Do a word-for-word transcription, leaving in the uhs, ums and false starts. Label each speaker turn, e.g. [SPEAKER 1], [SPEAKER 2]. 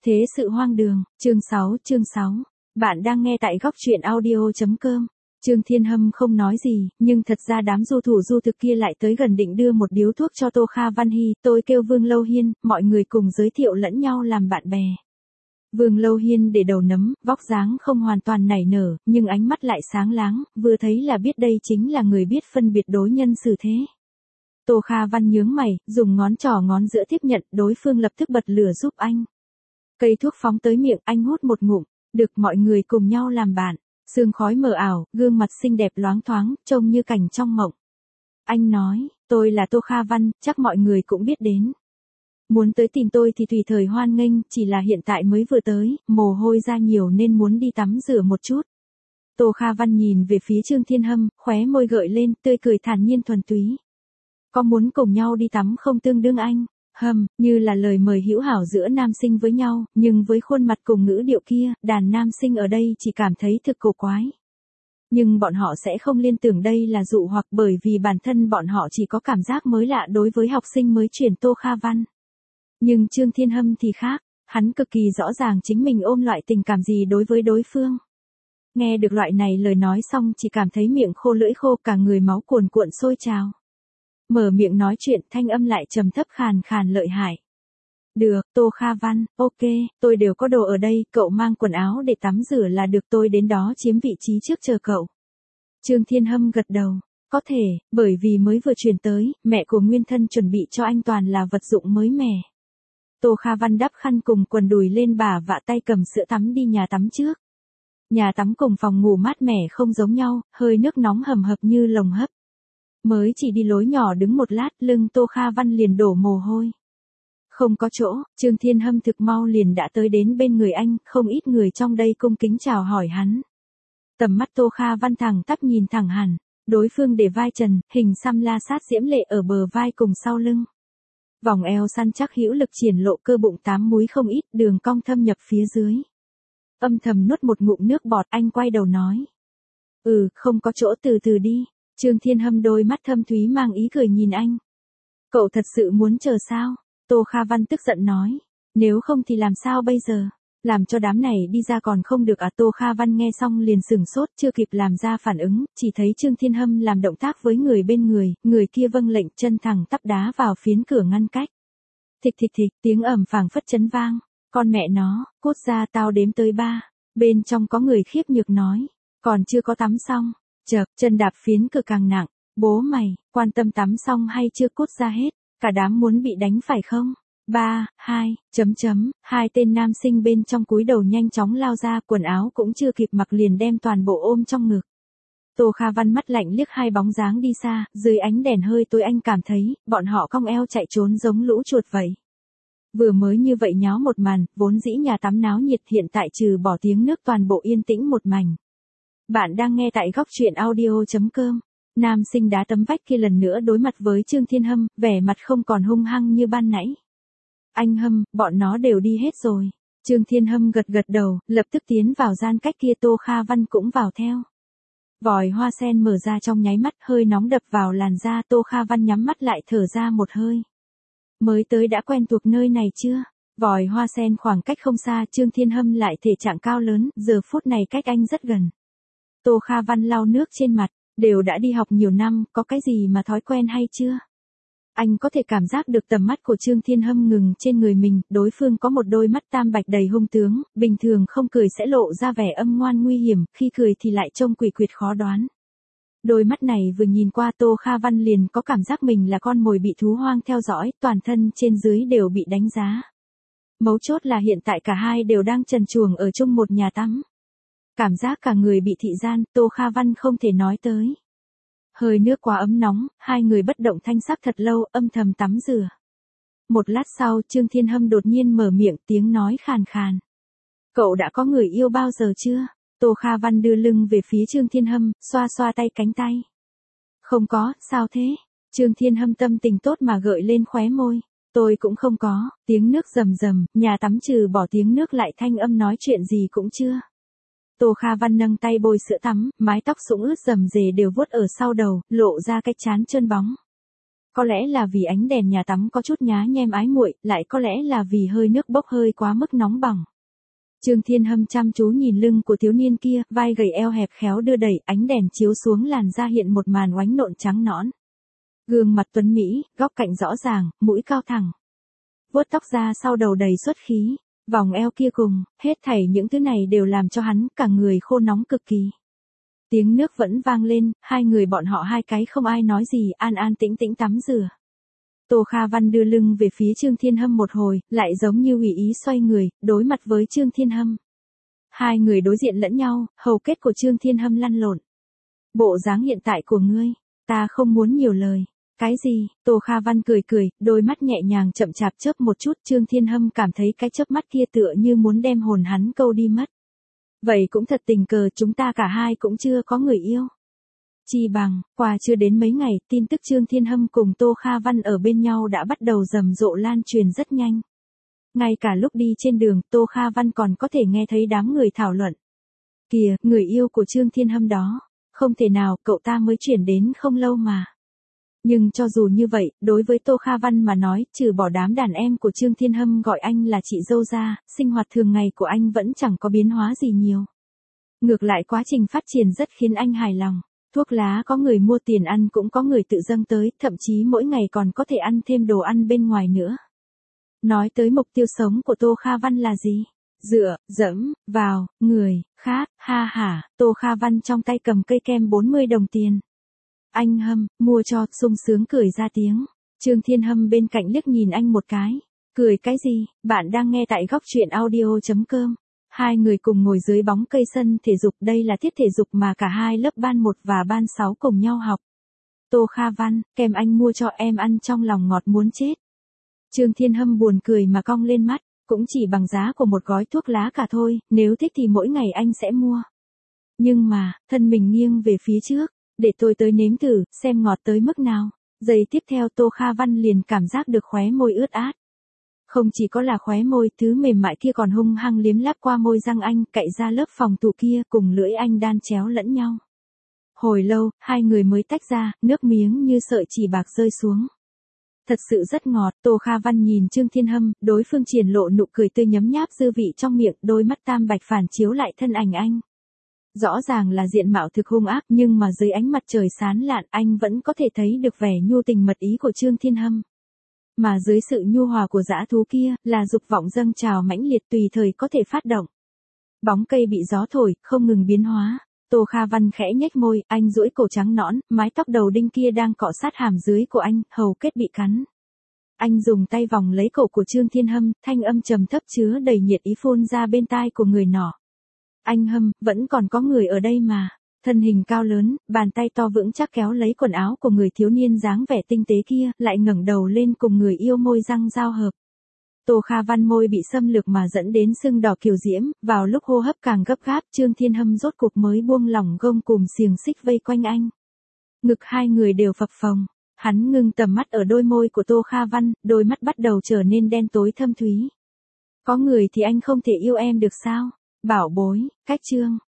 [SPEAKER 1] Thế sự hoang đường, chương sáu, chương sáu. Bạn đang nghe tại góc truyện audio chấm com. Trương Thiên Hâm không nói gì, nhưng thật ra đám du thủ du thực kia lại tới gần định đưa một điếu thuốc cho Tô Kha Văn Hy. Tôi kêu Vương Lâu Hiên, mọi người cùng giới thiệu lẫn nhau làm bạn bè. Vương Lâu Hiên để đầu nấm, vóc dáng không hoàn toàn nảy nở, nhưng ánh mắt lại sáng láng, vừa thấy là biết đây chính là người biết phân biệt đối nhân xử thế. Tô Kha Văn nhướng mày, dùng ngón trỏ ngón giữa tiếp nhận, đối phương lập tức bật lửa giúp anh. Cây thuốc phóng tới miệng, anh hút một ngụm, được mọi người cùng nhau làm bạn. Sương khói mờ ảo, gương mặt xinh đẹp loáng thoáng, trông như cảnh trong mộng. Anh nói, tôi là Tô Kha Văn, chắc mọi người cũng biết đến. Muốn tới tìm tôi thì tùy thời hoan nghênh, chỉ là hiện tại mới vừa tới, mồ hôi ra nhiều nên muốn đi tắm rửa một chút. Tô Kha Văn nhìn về phía Trương Thiên Hâm, khóe môi gợi lên, tươi cười thản nhiên thuần túy. Có muốn cùng nhau đi tắm không tương đương anh? Hâm, như là lời mời hữu hảo giữa nam sinh với nhau, nhưng với khuôn mặt cùng ngữ điệu kia, đàn nam sinh ở đây chỉ cảm thấy thực cổ quái. Nhưng bọn họ sẽ không liên tưởng đây là dụ hoặc bởi vì bản thân bọn họ chỉ có cảm giác mới lạ đối với học sinh mới chuyển Tô Kha Văn. Nhưng Trương Thiên Hâm thì khác, hắn cực kỳ rõ ràng chính mình ôm loại tình cảm gì đối với đối phương. Nghe được loại này lời nói xong chỉ cảm thấy miệng khô lưỡi khô, cả người máu cuồn cuộn sôi trào. Mở miệng nói chuyện, thanh âm lại trầm thấp khàn khàn lợi hại. Được, Tô Kha Văn, ok, tôi đều có đồ ở đây, cậu mang quần áo để tắm rửa là được, tôi đến đó chiếm vị trí trước chờ cậu. Trương Thiên Hâm gật đầu, có thể, bởi vì mới vừa chuyển tới, mẹ của nguyên thân chuẩn bị cho anh toàn là vật dụng mới mẻ. Tô Kha Văn đắp khăn cùng quần đùi lên bà vạ tay cầm sữa tắm đi nhà tắm trước. Nhà tắm cùng phòng ngủ mát mẻ không giống nhau, hơi nước nóng hầm hập như lồng hấp. Mới chỉ đi lối nhỏ đứng một lát, lưng Tô Kha Văn liền đổ mồ hôi. Không có chỗ, Trương Thiên Hâm thực mau liền đã tới đến bên người anh, không ít người trong đây cung kính chào hỏi hắn. Tầm mắt Tô Kha Văn thẳng tắp nhìn thẳng hẳn, đối phương để vai trần, hình xăm la sát diễm lệ ở bờ vai cùng sau lưng. Vòng eo săn chắc hữu lực triển lộ cơ bụng tám múi không ít, đường cong thâm nhập phía dưới. Âm thầm nuốt một ngụm nước bọt, anh quay đầu nói. Ừ, không có chỗ, từ từ đi. Trương Thiên Hâm đôi mắt thâm thúy mang ý cười nhìn anh. Cậu thật sự muốn chờ sao? Tô Kha Văn tức giận nói. Nếu không thì làm sao bây giờ? Làm cho đám này đi ra còn không được à? Tô Kha Văn nghe xong liền sửng sốt, chưa kịp làm ra phản ứng, chỉ thấy Trương Thiên Hâm làm động tác với người bên người, người kia vâng lệnh, chân thẳng tắp đá vào phiến cửa ngăn cách. Thịch thịch thịch, tiếng ầm phảng phất chấn vang. Con mẹ nó, cút ra, tao đếm tới ba. Bên trong có người khiếp nhược nói. Còn chưa có tắm xong. Chợt, chân đạp phiến cửa càng nặng. Bố mày, quan tâm tắm xong hay chưa, cút ra hết. Cả đám muốn bị đánh phải không? Ba, hai, chấm chấm, hai tên nam sinh bên trong cúi đầu nhanh chóng lao ra, quần áo cũng chưa kịp mặc liền đem toàn bộ ôm trong ngực. Tô Kha Văn mắt lạnh liếc hai bóng dáng đi xa, dưới ánh đèn hơi tối anh cảm thấy, bọn họ cong eo chạy trốn giống lũ chuột vậy. Vừa mới như vậy nháo một màn, vốn dĩ nhà tắm náo nhiệt, hiện tại trừ bỏ tiếng nước toàn bộ yên tĩnh một mảnh. Bạn đang nghe tại góc truyện audio chấm com. Nam sinh đá tấm vách kia lần nữa đối mặt với Trương Thiên Hâm, vẻ mặt không còn hung hăng như ban nãy. Anh Hâm, bọn nó đều đi hết rồi. Trương Thiên Hâm gật gật đầu, lập tức tiến vào gian cách kia, Tô Kha Văn cũng vào theo. Vòi hoa sen mở ra trong nháy mắt, hơi nóng đập vào làn da, Tô Kha Văn nhắm mắt lại thở ra một hơi. Mới tới đã quen thuộc nơi này chưa? Vòi hoa sen khoảng cách không xa, Trương Thiên Hâm lại thể trạng cao lớn, giờ phút này cách anh rất gần. Tô Kha Văn lau nước trên mặt, đều đã đi học nhiều năm, có cái gì mà thói quen hay chưa? Anh có thể cảm giác được tầm mắt của Trương Thiên Hâm ngừng trên người mình, đối phương có một đôi mắt tam bạch đầy hung tướng, bình thường không cười sẽ lộ ra vẻ âm ngoan nguy hiểm, khi cười thì lại trông quỷ quyệt khó đoán. Đôi mắt này vừa nhìn qua Tô Kha Văn liền có cảm giác mình là con mồi bị thú hoang theo dõi, toàn thân trên dưới đều bị đánh giá. Mấu chốt là hiện tại cả hai đều đang trần truồng ở chung một nhà tắm. Cảm giác cả người bị thị gian, Tô Kha Văn không thể nói tới. Hơi nước quá ấm nóng, hai người bất động thanh sắc thật lâu, âm thầm tắm rửa. Một lát sau, Trương Thiên Hâm đột nhiên mở miệng, tiếng nói khàn khàn. Cậu đã có người yêu bao giờ chưa? Tô Kha Văn đưa lưng về phía Trương Thiên Hâm, xoa xoa tay cánh tay. Không có, sao thế? Trương Thiên Hâm tâm tình tốt mà gợi lên khóe môi. Tôi cũng không có, tiếng nước rầm rầm, nhà tắm trừ bỏ tiếng nước lại thanh âm nói chuyện gì cũng chưa. Tô Kha Văn nâng tay bôi sữa tắm, mái tóc sũng ướt rầm rề đều vuốt ở sau đầu, lộ ra cái trán trơn bóng. Có lẽ là vì ánh đèn nhà tắm có chút nhá nhem ái muội, lại có lẽ là vì hơi nước bốc hơi quá mức nóng bỏng. Trương Thiên Hâm chăm chú nhìn lưng của thiếu niên kia, vai gầy eo hẹp khéo đưa đẩy, ánh đèn chiếu xuống làn da hiện một màn oánh nộn trắng nõn. Gương mặt tuấn mỹ, góc cạnh rõ ràng, mũi cao thẳng. Vuốt tóc ra sau đầu đầy xuất khí, vòng eo kia cùng, hết thảy những thứ này đều làm cho hắn cả người khô nóng cực kỳ. Tiếng nước vẫn vang lên, hai người bọn họ hai cái không ai nói gì, an an tĩnh tĩnh tắm rửa. Tô Kha Văn đưa lưng về phía Trương Thiên Hâm một hồi, lại giống như ủy ý xoay người, đối mặt với Trương Thiên Hâm. Hai người đối diện lẫn nhau, hầu kết của Trương Thiên Hâm lăn lộn. Bộ dáng hiện tại của ngươi, ta không muốn nhiều lời. Cái gì? Tô Kha Văn cười cười, đôi mắt nhẹ nhàng chậm chạp chớp một chút, Trương Thiên Hâm cảm thấy cái chớp mắt kia tựa như muốn đem hồn hắn câu đi mất. Vậy cũng thật tình cờ, chúng ta cả hai cũng chưa có người yêu. Chi bằng, qua chưa đến mấy ngày, tin tức Trương Thiên Hâm cùng Tô Kha Văn ở bên nhau đã bắt đầu rầm rộ lan truyền rất nhanh. Ngay cả lúc đi trên đường, Tô Kha Văn còn có thể nghe thấy đám người thảo luận. Kìa, người yêu của Trương Thiên Hâm đó. Không thể nào, cậu ta mới chuyển đến không lâu mà. Nhưng cho dù như vậy, đối với Tô Kha Văn mà nói, trừ bỏ đám đàn em của Trương Thiên Hâm gọi anh là chị dâu ra, sinh hoạt thường ngày của anh vẫn chẳng có biến hóa gì nhiều. Ngược lại quá trình phát triển rất khiến anh hài lòng. Thuốc lá có người mua tiền ăn cũng có người tự dâng tới, thậm chí mỗi ngày còn có thể ăn thêm đồ ăn bên ngoài nữa. Nói tới mục tiêu sống của Tô Kha Văn là gì? Dựa, dẫm, vào, người, khác, ha hả, Tô Kha Văn trong tay cầm cây kem bốn mươi đồng tiền. Anh Hâm, mua cho, sung sướng cười ra tiếng. Trương Thiên Hâm bên cạnh liếc nhìn anh một cái. Cười cái gì, bạn đang nghe tại góc truyện audio chấm com. Hai người cùng ngồi dưới bóng cây sân thể dục, đây là tiết thể dục mà cả hai lớp ban một và ban sáu cùng nhau học. Tô Kha Văn, kem anh mua cho em ăn trong lòng ngọt muốn chết. Trương Thiên Hâm buồn cười mà cong lên mắt, cũng chỉ bằng giá của một gói thuốc lá cả thôi, nếu thích thì mỗi ngày anh sẽ mua. Nhưng mà, thân mình nghiêng về phía trước, để tôi tới nếm thử, xem ngọt tới mức nào. Giây tiếp theo Tô Kha Văn liền cảm giác được khóe môi ướt át. Không chỉ có là khóe môi, thứ mềm mại kia còn hung hăng liếm láp qua môi răng anh, cạy ra lớp phòng thủ kia, cùng lưỡi anh đan chéo lẫn nhau. Hồi lâu, hai người mới tách ra, nước miếng như sợi chỉ bạc rơi xuống. Thật sự rất ngọt, Tô Kha Văn nhìn Trương Thiên Hâm, đối phương triển lộ nụ cười tươi nhấm nháp dư vị trong miệng, đôi mắt tam bạch phản chiếu lại thân ảnh anh. Rõ ràng là diện mạo thực hung ác, nhưng mà dưới ánh mặt trời sáng lạn anh vẫn có thể thấy được vẻ nhu tình mật ý của Trương Thiên Hâm. Mà dưới sự nhu hòa của dã thú kia, là dục vọng dâng trào mãnh liệt tùy thời có thể phát động. Bóng cây bị gió thổi, không ngừng biến hóa. Tô Kha Văn khẽ nhếch môi, anh duỗi cổ trắng nõn, mái tóc đầu đinh kia đang cọ sát hàm dưới của anh, hầu kết bị cắn. Anh dùng tay vòng lấy cổ của Trương Thiên Hâm, thanh âm trầm thấp chứa đầy nhiệt ý phun ra bên tai của người nọ. Anh Hâm, vẫn còn có người ở đây mà. Thân hình cao lớn, bàn tay to vững chắc kéo lấy quần áo của người thiếu niên dáng vẻ tinh tế kia, lại ngẩng đầu lên cùng người yêu môi răng giao hợp. Tô Kha Văn môi bị xâm lược mà dẫn đến sưng đỏ kiều diễm, vào lúc hô hấp càng gấp gáp, Trương Thiên Hâm rốt cuộc mới buông lỏng gông cùm xiềng xích vây quanh anh. Ngực hai người đều phập phồng, hắn ngưng tầm mắt ở đôi môi của Tô Kha Văn, đôi mắt bắt đầu trở nên đen tối thâm thúy. Có người thì anh không thể yêu em được sao? Bảo bối, cách Trương